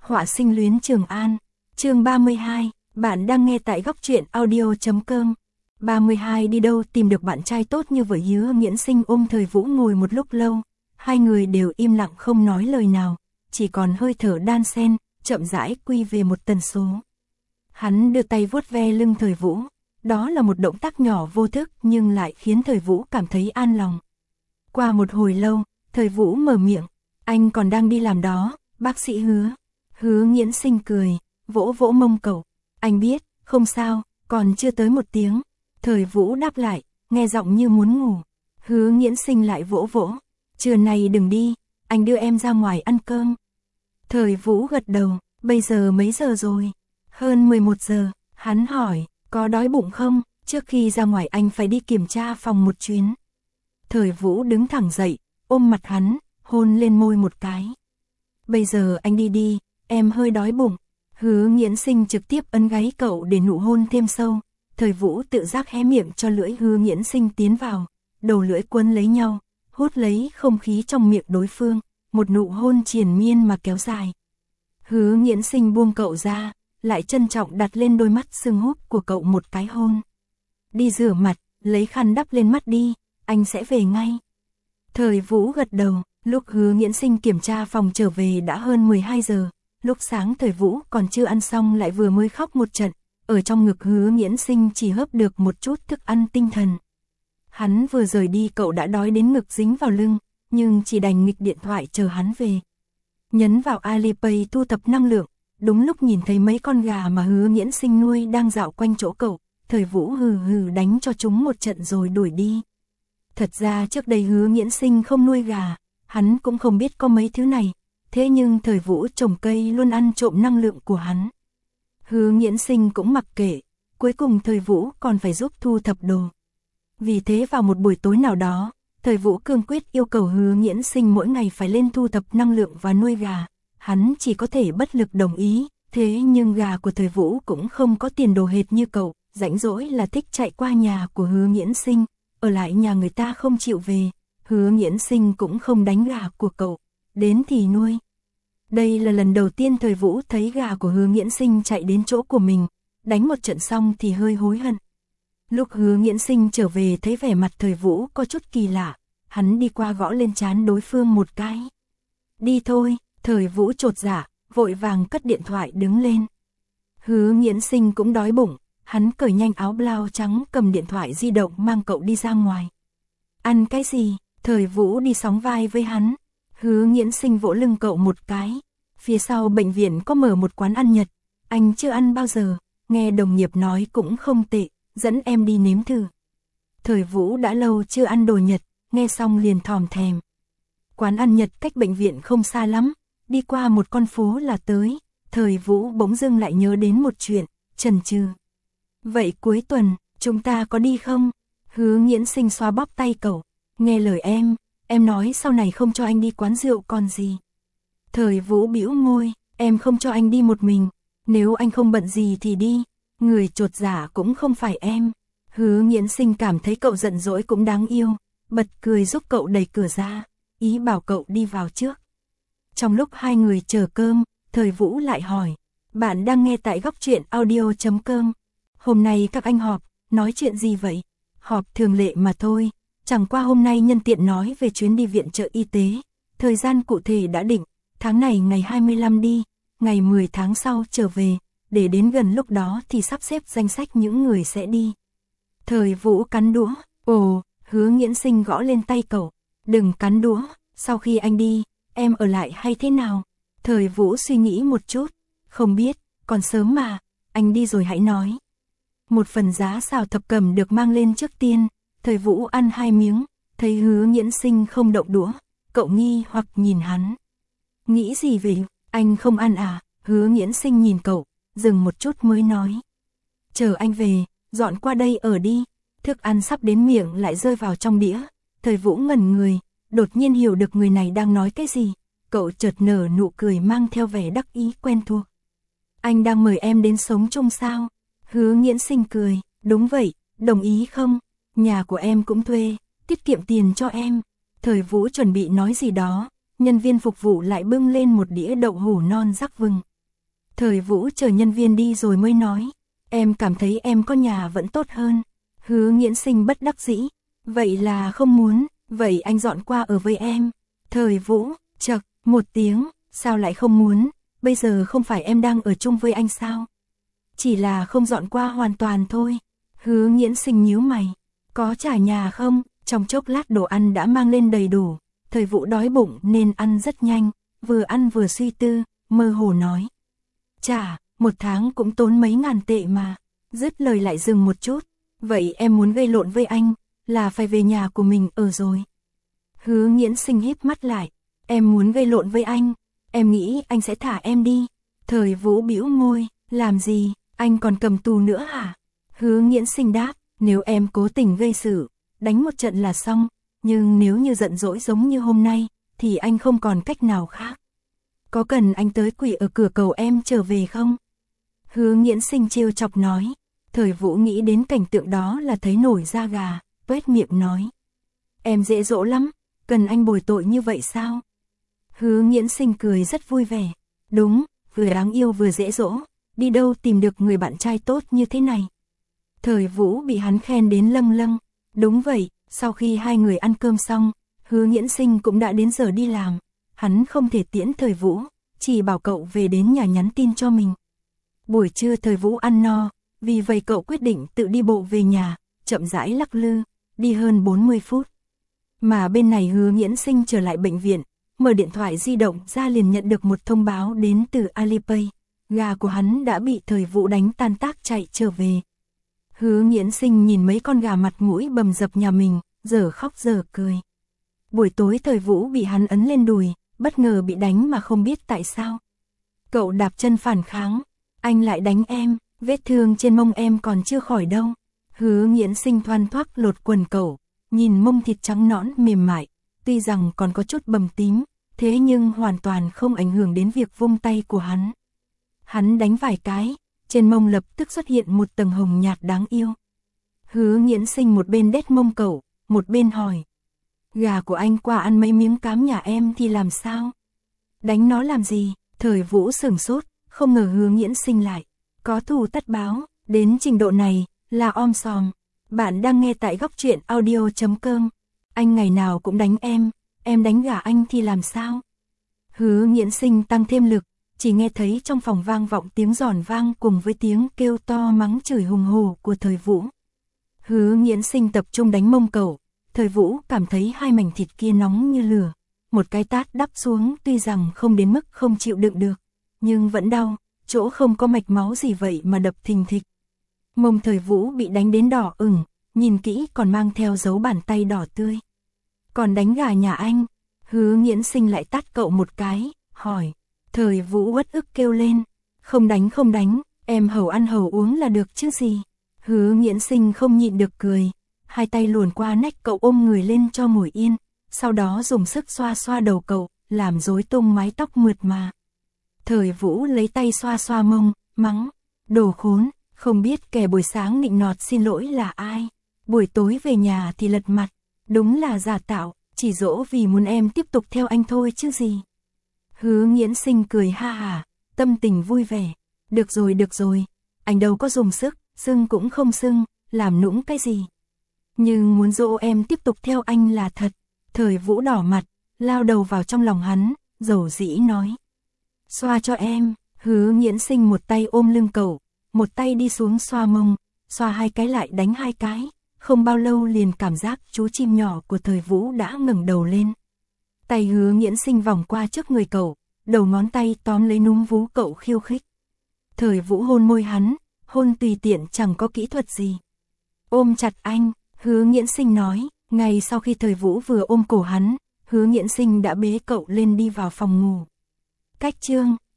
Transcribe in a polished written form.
Họa sinh luyến Trường An. Chương 32, bạn đang nghe tại góc truyện audio.com. 32 đi đâu tìm được bạn trai tốt như vậy? Hứa Nghiễn Sinh ôm Thời Vũ ngồi một lúc lâu, hai người đều im lặng không nói lời nào, chỉ còn hơi thở đan xen, chậm rãi quy về một tần số. Hắn đưa tay vuốt ve lưng Thời Vũ, đó là một động tác nhỏ vô thức nhưng lại khiến Thời Vũ cảm thấy an lòng. Qua một hồi lâu, Thời Vũ mở miệng, anh còn đang đi làm đó, bác sĩ Hứa. Hứa Nghiễn Sinh cười, vỗ vỗ mông cậu, anh biết, không sao, còn chưa tới 1 tiếng. Thời Vũ đáp lại, nghe giọng như muốn ngủ. Hứa Nghiễn Sinh lại vỗ vỗ, trưa nay đừng đi, anh đưa em ra ngoài ăn cơm. Thời Vũ gật đầu, bây giờ mấy giờ rồi? Hơn 11 giờ, hắn hỏi, có đói bụng không? Trước khi ra ngoài anh phải đi kiểm tra phòng một chuyến. Thời Vũ đứng thẳng dậy, ôm mặt hắn, hôn lên môi một cái. Bây giờ anh đi đi, em hơi đói bụng. Hứa Nghiễn Sinh trực tiếp ấn gáy cậu để nụ hôn thêm sâu. Thời Vũ tự giác hé miệng cho lưỡi Hứa Nghiễn Sinh tiến vào, đầu lưỡi quấn lấy nhau, hút lấy không khí trong miệng đối phương, một nụ hôn triền miên mà kéo dài. Hứa Nghiễn Sinh buông cậu ra, lại trân trọng đặt lên đôi mắt sưng húp của cậu một cái hôn. Đi rửa mặt, lấy khăn đắp lên mắt đi, anh sẽ về ngay. Thời Vũ gật đầu, lúc Hứa Nghiễn Sinh kiểm tra phòng trở về đã hơn 12 giờ, lúc sáng Thời Vũ còn chưa ăn xong lại vừa mới khóc một trận, ở trong ngực Hứa Nghiễn Sinh chỉ hớp được một chút thức ăn tinh thần. Hắn vừa rời đi cậu đã đói đến ngực dính vào lưng, nhưng chỉ đành nghịch điện thoại chờ hắn về. Nhấn vào Alipay thu thập năng lượng, đúng lúc nhìn thấy mấy con gà mà Hứa Nghiễn Sinh nuôi đang dạo quanh chỗ cậu, Thời Vũ hừ hừ đánh cho chúng một trận rồi đuổi đi. Thật ra trước đây Hứa Nghiễn Sinh không nuôi gà, hắn cũng không biết có mấy thứ này, thế nhưng Thời Vũ trồng cây luôn ăn trộm năng lượng của hắn. Hứa Nghiễn Sinh cũng mặc kệ, cuối cùng Thời Vũ còn phải giúp thu thập đồ. Vì thế vào một buổi tối nào đó, Thời Vũ cương quyết yêu cầu Hứa Nghiễn Sinh mỗi ngày phải lên thu thập năng lượng và nuôi gà. Hắn chỉ có thể bất lực đồng ý, thế nhưng gà của Thời Vũ cũng không có tiền đồ hệt như cậu, rảnh rỗi là thích chạy qua nhà của Hứa Nghiễn Sinh, ở lại nhà người ta không chịu về. Hứa Nghiễn Sinh cũng không đánh gà của cậu, đến thì nuôi. Đây là lần đầu tiên Thời Vũ thấy gà của Hứa Nghiễn Sinh chạy đến chỗ của mình, đánh một trận xong thì hơi hối hận. Lúc Hứa Nghiễn Sinh trở về thấy vẻ mặt Thời Vũ có chút kỳ lạ, hắn đi qua gõ lên trán đối phương một cái. Đi thôi. Thời Vũ chột dạ, vội vàng cất điện thoại đứng lên. Hứa Nghiễn Sinh cũng đói bụng, hắn cởi nhanh áo blau trắng cầm điện thoại di động mang cậu đi ra ngoài. Ăn cái gì? Thời Vũ đi sóng vai với hắn. Hứa Nghiễn Sinh vỗ lưng cậu một cái. Phía sau bệnh viện có mở một quán ăn Nhật, anh chưa ăn bao giờ, nghe đồng nghiệp nói cũng không tệ, dẫn em đi nếm thử. Thời Vũ đã lâu chưa ăn đồ Nhật, nghe xong liền thòm thèm. Quán ăn Nhật cách bệnh viện không xa lắm, đi qua một con phố là tới. Thời Vũ bỗng dưng lại nhớ đến một chuyện, chần chừ. Vậy cuối tuần, chúng ta có đi không? Hứa Nghiễn Sinh xoa bóp tay cậu, nghe lời em nói sau này không cho anh đi quán rượu còn gì. Thời Vũ bĩu môi, em không cho anh đi một mình, nếu anh không bận gì thì đi, người chột dạ cũng không phải em. Hứa Nghiễn Sinh cảm thấy cậu giận dỗi cũng đáng yêu, bật cười giúp cậu đẩy cửa ra, ý bảo cậu đi vào trước. Trong lúc hai người chờ cơm, Thời Vũ lại hỏi, bạn đang nghe tại góc truyện audio.com. Hôm nay các anh họp, nói chuyện gì vậy? Họp thường lệ mà thôi, chẳng qua hôm nay nhân tiện nói về chuyến đi viện trợ y tế. Thời gian cụ thể đã định, tháng này ngày 25 đi, ngày 10 tháng sau trở về, để đến gần lúc đó thì sắp xếp danh sách những người sẽ đi. Thời Vũ cắn đũa, ồ, Hứa Nghiễn Sinh gõ lên tay cậu, đừng cắn đũa, sau khi anh đi, em ở lại hay thế nào? Thời Vũ suy nghĩ một chút, không biết, còn sớm mà, anh đi rồi hãy nói. Một phần giá xào thập cẩm được mang lên trước tiên, Thời Vũ ăn 2 miếng, thấy Hứa Nghiễn Sinh không động đũa, cậu nghi hoặc nhìn hắn. Nghĩ gì vậy, anh không ăn à? Hứa Nghiễn Sinh nhìn cậu, dừng một chút mới nói. Chờ anh về, dọn qua đây ở đi. Thức ăn sắp đến miệng lại rơi vào trong đĩa, Thời Vũ ngẩn người, đột nhiên hiểu được người này đang nói cái gì. Cậu chợt nở nụ cười mang theo vẻ đắc ý quen thuộc. Anh đang mời em đến sống chung sao? Hứa Nghiễn Sinh cười, đúng vậy, đồng ý không? Nhà của em cũng thuê, tiết kiệm tiền cho em. Thời Vũ chuẩn bị nói gì đó, nhân viên phục vụ lại bưng lên một đĩa đậu hủ non rắc vừng. Thời Vũ chờ nhân viên đi rồi mới nói, em cảm thấy em có nhà vẫn tốt hơn. Hứa Nghiễn Sinh bất đắc dĩ, vậy là không muốn, vậy anh dọn qua ở với em. Thời Vũ, chậc, một tiếng, sao lại không muốn, bây giờ không phải em đang ở chung với anh sao? Chỉ là không dọn qua hoàn toàn thôi. Hứa Nghiễn Sinh nhíu mày, có trả nhà không? Trong chốc lát đồ ăn đã mang lên đầy đủ, Thời Vũ đói bụng nên ăn rất nhanh, vừa ăn vừa suy tư, mơ hồ nói. Trả, 1 tháng cũng tốn mấy ngàn tệ mà. Dứt lời lại dừng một chút, vậy em muốn gây lộn với anh, là phải về nhà của mình ở rồi. Hứa Nghiễn Sinh híp mắt lại, em muốn gây lộn với anh, em nghĩ anh sẽ thả em đi. Thời Vũ bĩu môi, làm gì, anh còn cầm tù nữa hả? Hứa Nghiễn Sinh đáp, nếu em cố tình gây sự, đánh một trận là xong, nhưng nếu như giận dỗi giống như hôm nay, thì anh không còn cách nào khác. Có cần anh tới quỳ ở cửa cầu em trở về không? Hứa Nghiễn Sinh trêu chọc nói. Thời Vũ nghĩ đến cảnh tượng đó là thấy nổi da gà, tuét miệng nói. Em dễ dỗ lắm, cần anh bồi tội như vậy sao? Hứa Nghiễn Sinh cười rất vui vẻ. Đúng, vừa đáng yêu vừa dễ dỗ, đi đâu tìm được người bạn trai tốt như thế này. Thời Vũ bị hắn khen đến lâng lâng. Đúng vậy, sau khi hai người ăn cơm xong, Hứa Nghiễn Sinh cũng đã đến giờ đi làm. Hắn không thể tiễn Thời Vũ, chỉ bảo cậu về đến nhà nhắn tin cho mình. Buổi trưa Thời Vũ ăn no, vì vậy cậu quyết định tự đi bộ về nhà, chậm rãi lắc lư, đi hơn 40 phút. Mà bên này Hứa Nghiễn Sinh trở lại bệnh viện, mở điện thoại di động ra liền nhận được một thông báo đến từ Alipay. Gà của hắn đã bị Thời Vũ đánh tan tác chạy trở về. Hứa Nghiễn Sinh nhìn mấy con gà mặt mũi bầm dập nhà mình, giờ khóc giờ cười. Buổi tối Thời Vũ bị hắn ấn lên đùi, bất ngờ bị đánh mà không biết tại sao. Cậu đạp chân phản kháng, anh lại đánh em, vết thương trên mông em còn chưa khỏi đâu. Hứa Nghiễn Sinh thoăn thoắt lột quần cậu, nhìn mông thịt trắng nõn mềm mại, tuy rằng còn có chút bầm tím, thế nhưng hoàn toàn không ảnh hưởng đến việc vung tay của hắn. Hắn đánh vài cái, trên mông lập tức xuất hiện một tầng hồng nhạt đáng yêu. Hứa Nghiễn Sinh một bên đét mông cậu, một bên hỏi. Gà của anh qua ăn mấy miếng cám nhà em thì làm sao? Đánh nó làm gì? Thời Vũ sửng sốt, không ngờ Hứa Nghiễn Sinh lại có thù tất báo, đến trình độ này, là om sòm. Bạn đang nghe tại góc truyện audio.com. Anh ngày nào cũng đánh em đánh gà anh thì làm sao? Hứa Nghiễn Sinh tăng thêm lực, chỉ nghe thấy trong phòng vang vọng tiếng giòn vang cùng với tiếng kêu to mắng chửi hùng hổ của Thời Vũ. Hứa Nghiễn Sinh tập trung đánh mông cậu, Thời Vũ cảm thấy hai mảnh thịt kia nóng như lửa, một cái tát đắp xuống tuy rằng không đến mức không chịu đựng được, nhưng vẫn đau, chỗ không có mạch máu gì vậy mà đập thình thịch. Mông Thời Vũ bị đánh đến đỏ ửng, nhìn kỹ còn mang theo dấu bàn tay đỏ tươi. Còn đánh gà nhà anh? Hứa Nghiễn Sinh lại tát cậu một cái, hỏi. Thời Vũ uất ức kêu lên. Không đánh, em hầu ăn hầu uống là được chứ gì. Hứa Nghiễn Sinh không nhịn được cười, hai tay luồn qua nách cậu ôm người lên cho ngồi yên, sau đó dùng sức xoa xoa đầu cậu, làm rối tung mái tóc mượt mà. Thời Vũ lấy tay xoa xoa mông, mắng. Đồ khốn, không biết kẻ buổi sáng nịnh nọt xin lỗi là ai, buổi tối về nhà thì lật mặt, đúng là giả tạo, chỉ dỗ vì muốn em tiếp tục theo anh thôi chứ gì. Hứa Nghiễn Sinh cười ha hả, tâm tình vui vẻ. Được rồi, anh đâu có dùng sức, sưng cũng không sưng, làm nũng cái gì. Nhưng muốn dỗ em tiếp tục theo anh là thật. Thời Vũ đỏ mặt, lao đầu vào trong lòng hắn, dầu dĩ nói. Xoa cho em. Hứa Nghiễn Sinh một tay ôm lưng cậu, một tay đi xuống xoa mông, xoa hai cái lại đánh hai cái. Không bao lâu liền cảm giác chú chim nhỏ của Thời Vũ đã ngẩng đầu lên. Tay Hứa Nghiễn Sinh vòng qua trước người cậu, đầu ngón tay tóm lấy núm vú cậu khiêu khích. Thời Vũ hôn môi hắn, hôn tùy tiện chẳng có kỹ thuật gì. Ôm chặt anh, Hứa Nghiễn Sinh nói. Ngay sau khi Thời Vũ vừa ôm cổ hắn, Hứa Nghiễn Sinh đã bế cậu lên đi vào phòng ngủ. Cách chương